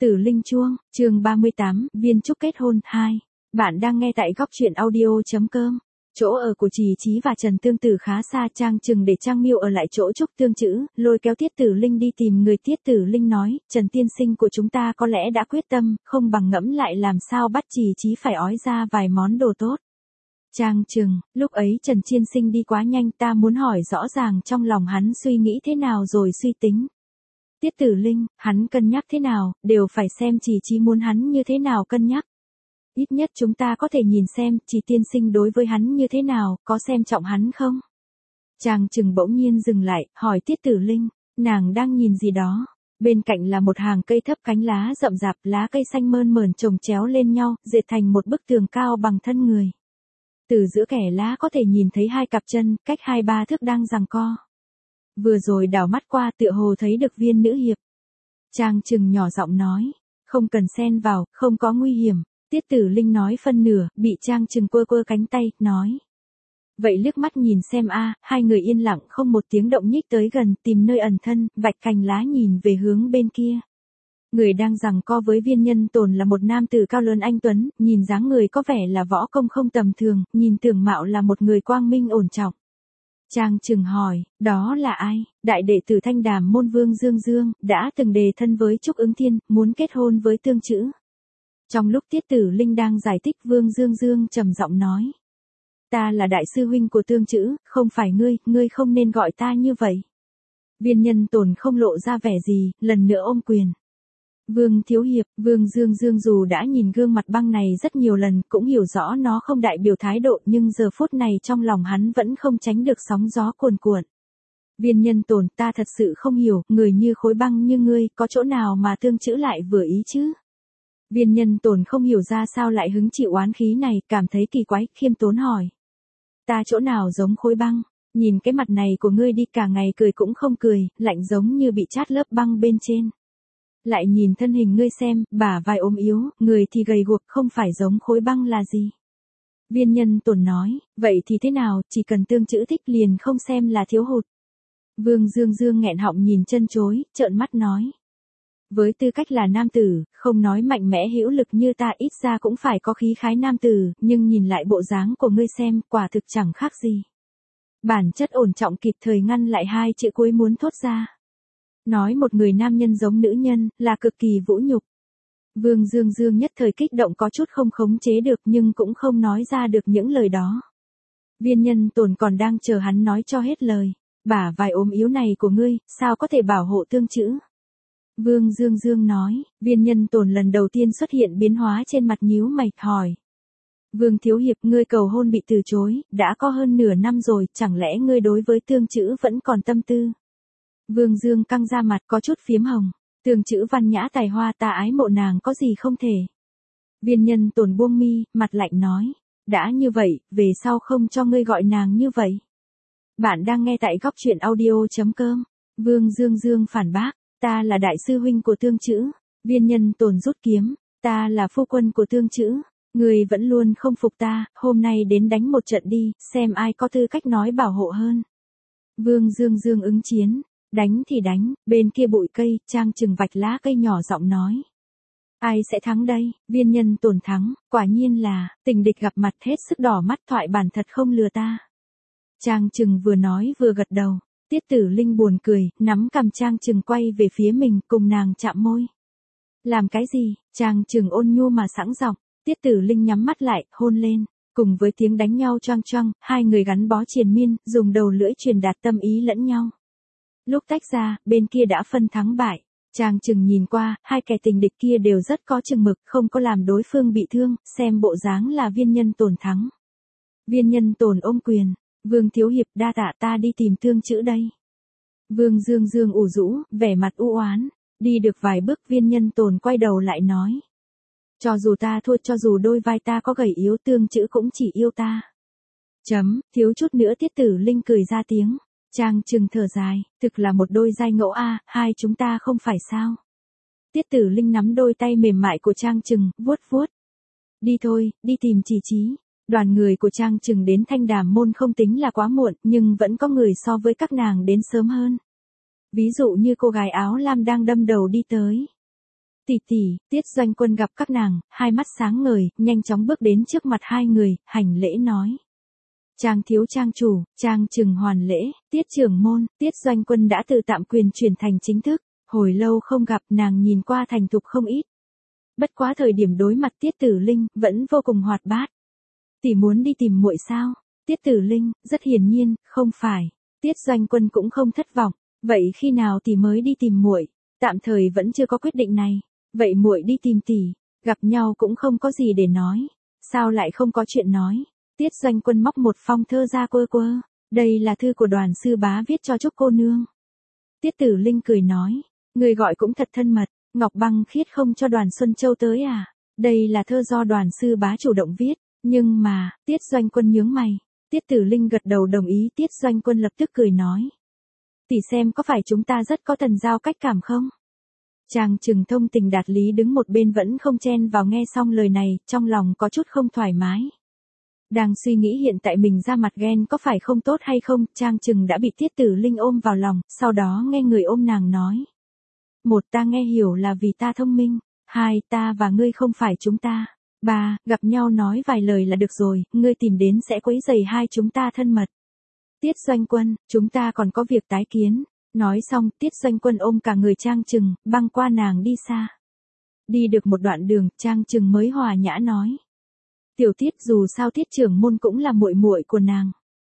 Tử Linh Chuông, chương 38, viên chúc kết hôn 2. Bạn đang nghe tại góc truyện audio.com. Chỗ ở của Trì Chí và Trần Tương Tử khá xa, Trang chừng để Trang Miêu ở lại chỗ Trúc Tương Chữ, lôi kéo Tiết Tử Linh đi tìm người. Tiết Tử Linh nói, Trần tiên sinh của chúng ta có lẽ đã quyết tâm, không bằng ngẫm lại làm sao bắt Trì Chí phải ói ra vài món đồ tốt. Trang chừng, lúc ấy Trần tiên sinh đi quá nhanh, ta muốn hỏi rõ ràng trong lòng hắn suy nghĩ thế nào rồi suy tính. Tiết Tử Linh, hắn cân nhắc thế nào, đều phải xem Trì Chí muốn hắn như thế nào cân nhắc. Ít nhất chúng ta có thể nhìn xem, Trì tiên sinh đối với hắn như thế nào, có xem trọng hắn không? Trang chừng bỗng nhiên dừng lại, hỏi Tiết Tử Linh, nàng đang nhìn gì đó? Bên cạnh là một hàng cây thấp cánh lá rậm rạp, lá cây xanh mơn mởn chồng chéo lên nhau, dệt thành một bức tường cao bằng thân người. Từ giữa kẽ lá có thể nhìn thấy hai cặp chân, cách 2-3 thước đang giằng co. Vừa rồi đảo mắt qua tựa hồ thấy được Viên nữ hiệp. Trang chừng nhỏ giọng nói, không cần xen vào, không có nguy hiểm. Tiết Tử Linh nói phân nửa, bị Trang chừng quơ quơ cánh tay, nói. Vậy liếc mắt nhìn xem a. Hai người yên lặng không một tiếng động nhích tới gần, tìm nơi ẩn thân, vạch cành lá nhìn về hướng bên kia. Người đang giằng co với Viên Nhân Tồn là một nam tử cao lớn anh tuấn, nhìn dáng người có vẻ là võ công không tầm thường, nhìn tưởng mạo là một người quang minh ổn trọng. Trang chừng hỏi, đó là ai? Đại đệ tử Thanh Đàm môn Vương Dương Dương, đã từng đề thân với Trúc Ứng Thiên, muốn kết hôn với Tương Chữ. Trong lúc Tiết Tử Linh đang giải thích, Vương Dương Dương trầm giọng nói. Ta là đại sư huynh của Tương Chữ, không phải ngươi không nên gọi ta như vậy. Viên Nhân Tồn không lộ ra vẻ gì, lần nữa ôm quyền. Vương thiếu hiệp, Vương Dương Dương dù đã nhìn gương mặt băng này rất nhiều lần, cũng hiểu rõ nó không đại biểu thái độ, nhưng giờ phút này trong lòng hắn vẫn không tránh được sóng gió cuồn cuộn. Viên Nhân Tồn, ta thật sự không hiểu, người như khối băng như ngươi, có chỗ nào mà Tương Chữ lại vừa ý chứ? Viên Nhân Tồn không hiểu ra sao lại hứng chịu oán khí này, cảm thấy kỳ quái, khiêm tốn hỏi. Ta chỗ nào giống khối băng? Nhìn cái mặt này của ngươi đi, cả ngày cười cũng không cười, lạnh giống như bị chát lớp băng bên trên. Lại nhìn thân hình ngươi xem, bả vai ốm yếu, người thì gầy guộc, không phải giống khối băng là gì? Viên Nhân Tồn nói, vậy thì thế nào, chỉ cần Tương Chữ thích liền không xem là thiếu hụt. Vương Dương Dương nghẹn họng nhìn chân chối, trợn mắt nói. Với tư cách là nam tử, không nói mạnh mẽ hữu lực như ta, ít ra cũng phải có khí khái nam tử, nhưng nhìn lại bộ dáng của ngươi xem, quả thực chẳng khác gì. Bản chất ổn trọng kịp thời ngăn lại hai chữ cuối muốn thốt ra. Nói một người nam nhân giống nữ nhân, là cực kỳ vũ nhục. Vương Dương Dương nhất thời kích động có chút không khống chế được, nhưng cũng không nói ra được những lời đó. Viên Nhân Tồn còn đang chờ hắn nói cho hết lời. Bả vai ốm yếu này của ngươi, sao có thể bảo hộ Tương Chữ? Vương Dương Dương nói, Viên Nhân Tồn lần đầu tiên xuất hiện biến hóa trên mặt, nhíu mày, hỏi. Vương thiếu hiệp, ngươi cầu hôn bị từ chối, đã có hơn nửa năm rồi, chẳng lẽ ngươi đối với Tương Chữ vẫn còn tâm tư? Vương Dương căng ra mặt có chút phiếm hồng. Tương Chữ văn nhã tài hoa, ta ái mộ nàng có gì không thể. Viên Nhân Tồn buông mi, mặt lạnh nói. Đã như vậy, về sau không cho ngươi gọi nàng như vậy. Bạn đang nghe tại góc truyện audio.com. Vương Dương Dương phản bác. Ta là đại sư huynh của Tương Chữ. Viên Nhân Tồn rút kiếm. Ta là phu quân của Tương Chữ. Ngươi vẫn luôn không phục ta, hôm nay đến đánh một trận đi, xem ai có tư cách nói bảo hộ hơn. Vương Dương Dương ứng chiến. Đánh thì đánh, bên kia bụi cây, Trang chừng vạch lá cây nhỏ giọng nói. Ai sẽ thắng đây? Viên Nhân Tồn thắng, quả nhiên là, tình địch gặp mặt hết sức đỏ mắt, thoại bản thật không lừa ta. Trang chừng vừa nói vừa gật đầu. Tiết Tử Linh buồn cười, nắm cằm Trang chừng quay về phía mình, cùng nàng chạm môi. Làm cái gì? Trang chừng ôn nhu mà sẵn giọng. Tiết Tử Linh nhắm mắt lại, hôn lên. Cùng với tiếng đánh nhau choang choang, hai người gắn bó triền miên, dùng đầu lưỡi truyền đạt tâm ý lẫn nhau. Lúc tách ra, bên kia đã phân thắng bại. Trang chừng nhìn qua, hai kẻ tình địch kia đều rất có chừng mực, không có làm đối phương bị thương, xem bộ dáng là Viên Nhân Tồn thắng. Viên Nhân Tồn ôm quyền. Vương thiếu hiệp, đa tạ, ta đi tìm Tương Chữ đây. Vương Dương Dương ủ rũ, vẻ mặt u oán. Đi được vài bước, Viên Nhân Tồn quay đầu lại nói. Cho dù ta thua, cho dù đôi vai ta có gầy yếu, Tương Chữ cũng chỉ yêu ta. Thiếu chút nữa Tiết Tử Linh cười ra tiếng. Trang chừng thở dài, thực là một đôi giai ngẫu a, hai chúng ta không phải sao? Tiết Tử Linh nắm đôi tay mềm mại của Trang chừng, vuốt vuốt. Đi thôi, đi tìm Trì Chí. Đoàn người của Trang chừng đến Thanh Đàm môn không tính là quá muộn, nhưng vẫn có người so với các nàng đến sớm hơn. Ví dụ như cô gái áo lam đang đâm đầu đi tới. Tỷ tỷ, Tiết Doanh Quân gặp các nàng, hai mắt sáng ngời, nhanh chóng bước đến trước mặt hai người, hành lễ nói. Trang thiếu trang chủ, trang trừng hoàn lễ, Tiết trưởng môn, Tiết Doanh Quân đã từ tạm quyền chuyển thành chính thức, hồi lâu không gặp nàng nhìn qua thành thục không ít. Bất quá thời điểm đối mặt Tiết Tử Linh, vẫn vô cùng hoạt bát. Tỷ muốn đi tìm muội sao? Tiết Tử Linh, rất hiển nhiên, không phải. Tiết Doanh Quân cũng không thất vọng, vậy khi nào tỷ mới đi tìm muội? Tạm thời vẫn chưa có quyết định này. Vậy muội đi tìm tỷ, gặp nhau cũng không có gì để nói, sao lại không có chuyện nói? Tiết Doanh Quân móc một phong thơ ra quơ quơ, đây là thư của Đoàn sư bá viết cho Trúc cô nương. Tiết Tử Linh cười nói, người gọi cũng thật thân mật, Ngọc Băng Khiết không cho Đoàn Xuân Châu tới à? Đây là thơ do Đoàn sư bá chủ động viết, nhưng mà, Tiết Doanh Quân nhướng mày. Tiết Tử Linh gật đầu đồng ý, Tiết Doanh Quân lập tức cười nói. Tỷ xem có phải chúng ta rất có thần giao cách cảm không? Trang Trừng thông tình đạt lý đứng một bên vẫn không chen vào nghe xong lời này, trong lòng có chút không thoải mái. Đang suy nghĩ hiện tại mình ra mặt ghen có phải không tốt hay không, Trang Trừng đã bị Tiết Tử Linh ôm vào lòng, sau đó nghe người ôm nàng nói. Một, ta nghe hiểu là vì ta thông minh. Hai, ta và ngươi không phải chúng ta. Ba, gặp nhau nói vài lời là được rồi, ngươi tìm đến sẽ quấy rầy hai chúng ta thân mật. Tiết Doanh Quân, chúng ta còn có việc tái kiến. Nói xong, Tiết Doanh Quân ôm cả người Trang Trừng, băng qua nàng đi xa. Đi được một đoạn đường, Trang Trừng mới hòa nhã nói. Tiểu Tiết, dù sao Tiết trưởng môn cũng là muội muội của nàng.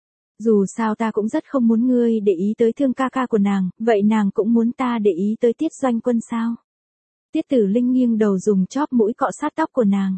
Dù sao ta cũng rất không muốn ngươi để ý tới Thương ca ca của nàng, vậy nàng cũng muốn ta để ý tới Tiết Doanh Quân sao? Tiết Tử Linh nghiêng đầu dùng chóp mũi cọ sát tóc của nàng.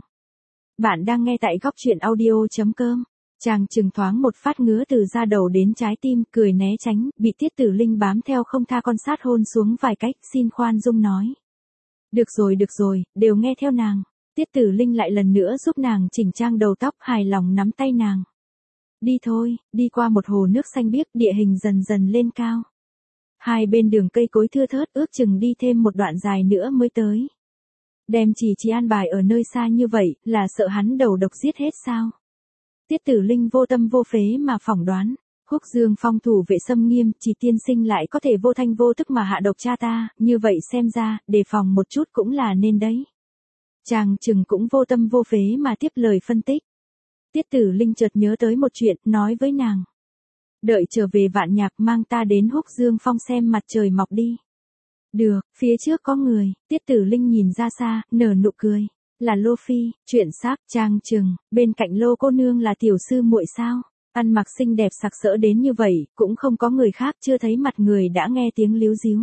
Bạn đang nghe tại góc truyện audio.com. Trang Trừng thoáng một phát ngứa từ da đầu đến trái tim, cười né tránh, bị Tiết Tử Linh bám theo không tha con sát hôn xuống vài cách, xin khoan dung nói. Được rồi, đều nghe theo nàng. Tiết Tử Linh lại lần nữa giúp nàng chỉnh trang đầu tóc, hài lòng nắm tay nàng. Đi thôi, đi qua một hồ nước xanh biếc, địa hình dần dần lên cao. Hai bên đường cây cối thưa thớt, ước chừng đi thêm một đoạn dài nữa mới tới. Đem chỉ an bài ở nơi xa như vậy, là sợ hắn đầu độc giết hết sao? Tiết Tử Linh vô tâm vô phế mà phỏng đoán. Húc Dương Phong thủ vệ xâm nghiêm, chỉ tiên sinh lại có thể vô thanh vô tức mà hạ độc cha ta, như vậy xem ra, đề phòng một chút cũng là nên đấy. Trang Trừng cũng vô tâm vô phế mà tiếp lời phân tích. Tiết Tử Linh chợt nhớ tới một chuyện, nói với nàng. Đợi trở về Vạn Nhạc mang ta đến Húc Dương Phong xem mặt trời mọc đi. Được, phía trước có người, Tiết Tử Linh nhìn ra xa, nở nụ cười. Là Lô Phi, chuyện xác, Trang Trừng, bên cạnh Lô cô nương là tiểu sư muội sao? Ăn mặc xinh đẹp sặc sỡ đến như vậy, cũng không có người khác chưa thấy mặt người đã nghe tiếng líu díu.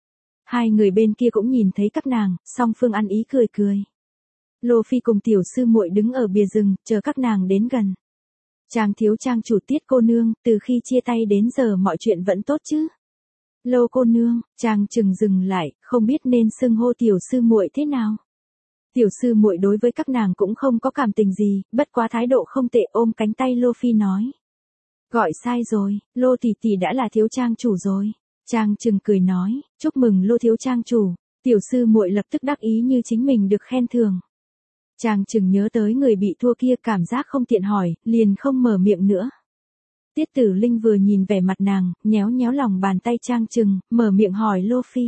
Hai người bên kia cũng nhìn thấy các nàng, song phương ăn ý cười cười. Lô Phi cùng tiểu sư muội đứng ở bìa rừng, chờ các nàng đến gần. Trang thiếu trang chủ Tiết cô nương, từ khi chia tay đến giờ mọi chuyện vẫn tốt chứ? Lô cô nương, Trang Trừng dừng lại, không biết nên xưng hô tiểu sư muội thế nào. Tiểu sư muội đối với các nàng cũng không có cảm tình gì, bất quá thái độ không tệ, ôm cánh tay Lô Phi nói. Gọi sai rồi, Lô tỷ tỷ đã là thiếu trang chủ rồi. Trang Trừng cười nói, chúc mừng Lô thiếu trang chủ. Tiểu sư muội lập tức đắc ý như chính mình được khen thưởng. Trang Trừng nhớ tới người bị thua kia, cảm giác không tiện hỏi, liền không mở miệng nữa. Tiết Tử Linh vừa nhìn vẻ mặt nàng, nhéo nhéo lòng bàn tay Trang Trừng, mở miệng hỏi Lô Phi.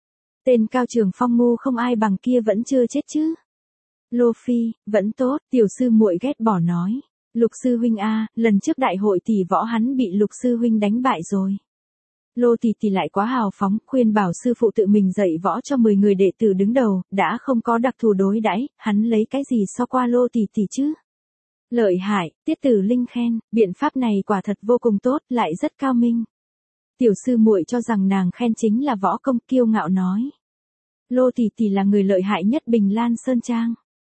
Tên Cao Trường Phong ngu không ai bằng kia vẫn chưa chết chứ? Lô Phi, vẫn tốt, tiểu sư muội ghét bỏ nói. Lục sư huynh a, lần trước đại hội tỷ võ hắn bị Lục sư huynh đánh bại rồi. Lô tỷ tỷ lại quá hào phóng, khuyên bảo sư phụ tự mình dạy võ cho 10 người đệ tử đứng đầu, đã không có đặc thù đối đãi, hắn lấy cái gì so qua Lô tỷ tỷ chứ? Lợi hại, Tiết Tử Linh khen, biện pháp này quả thật vô cùng tốt, lại rất cao minh. Tiểu sư muội cho rằng nàng khen chính là võ công, kiêu ngạo nói. Lô tỷ tỷ là người lợi hại nhất Bình Lan Sơn Trang.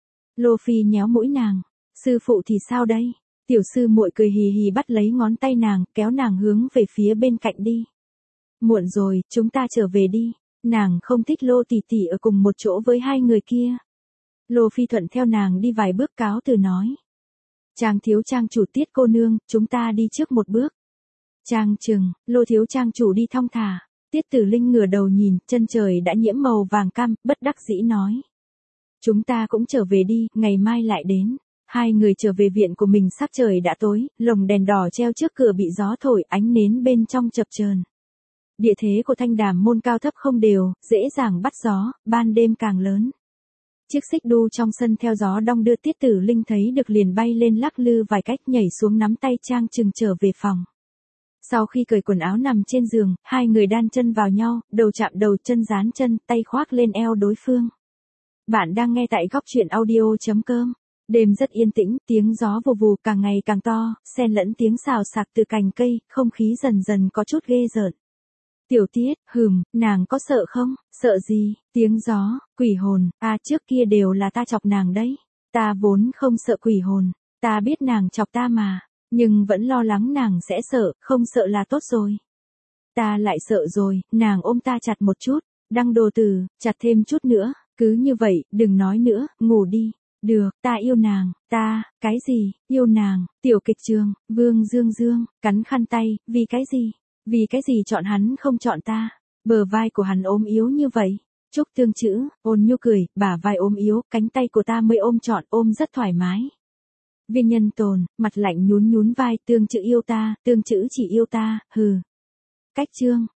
Lô Phi nhéo mũi nàng, sư phụ thì sao đây? Tiểu sư muội cười hì hì bắt lấy ngón tay nàng, kéo nàng hướng về phía bên cạnh đi. Muộn rồi, chúng ta trở về đi. Nàng không thích Lô tỷ tỷ ở cùng một chỗ với hai người kia. Lô Phi thuận theo nàng đi vài bước cáo từ nói. Trang thiếu trang chủ Tiết cô nương, chúng ta đi trước một bước. Trang Trừng, Lô thiếu trang chủ đi thong thả. Tiết Tử Linh ngửa đầu nhìn, chân trời đã nhiễm màu vàng cam, bất đắc dĩ nói. Chúng ta cũng trở về đi, ngày mai lại đến. Hai người trở về viện của mình, sắc trời đã tối, lồng đèn đỏ treo trước cửa bị gió thổi, ánh nến bên trong chập chờn. Địa thế của Thanh Đàm môn cao thấp không đều, dễ dàng bắt gió, ban đêm càng lớn. Chiếc xích đu trong sân theo gió đong đưa, Tiết Tử Linh thấy được liền bay lên lắc lư vài cách, nhảy xuống nắm tay Trang Trừng trở về phòng. Sau khi cởi quần áo nằm trên giường, hai người đan chân vào nhau, đầu chạm đầu, chân dán chân, tay khoác lên eo đối phương. Bạn đang nghe tại góc chuyện audio.com. Đêm rất yên tĩnh, tiếng gió vù vù càng ngày càng to, xen lẫn tiếng xào xạc từ cành cây, không khí dần dần có chút ghê rợn. Tiểu Tiết, nàng có sợ không? Sợ gì? Tiếng gió, quỷ hồn, trước kia đều là ta chọc nàng đấy. Ta vốn không sợ quỷ hồn, ta biết nàng chọc ta mà, nhưng vẫn lo lắng nàng sẽ sợ, không sợ là tốt rồi. Ta lại sợ rồi, nàng ôm ta chặt một chút, Đăng Đồ Tử, chặt thêm chút nữa, cứ như vậy, đừng nói nữa, ngủ đi. Được, ta yêu nàng, cái gì, yêu nàng, tiểu kịch trường, Vương Dương, cắn khăn tay, vì cái gì chọn hắn không chọn ta, bờ vai của hắn ốm yếu như vậy. Trúc Tương Chữ, ôn nhu cười, bả vai ốm yếu, cánh tay của ta mới ôm trọn, ôm rất thoải mái. Viên Nhân Tồn, mặt lạnh nhún vai, Tương Chữ yêu ta, Tương Chữ chỉ yêu ta, Cách Chương,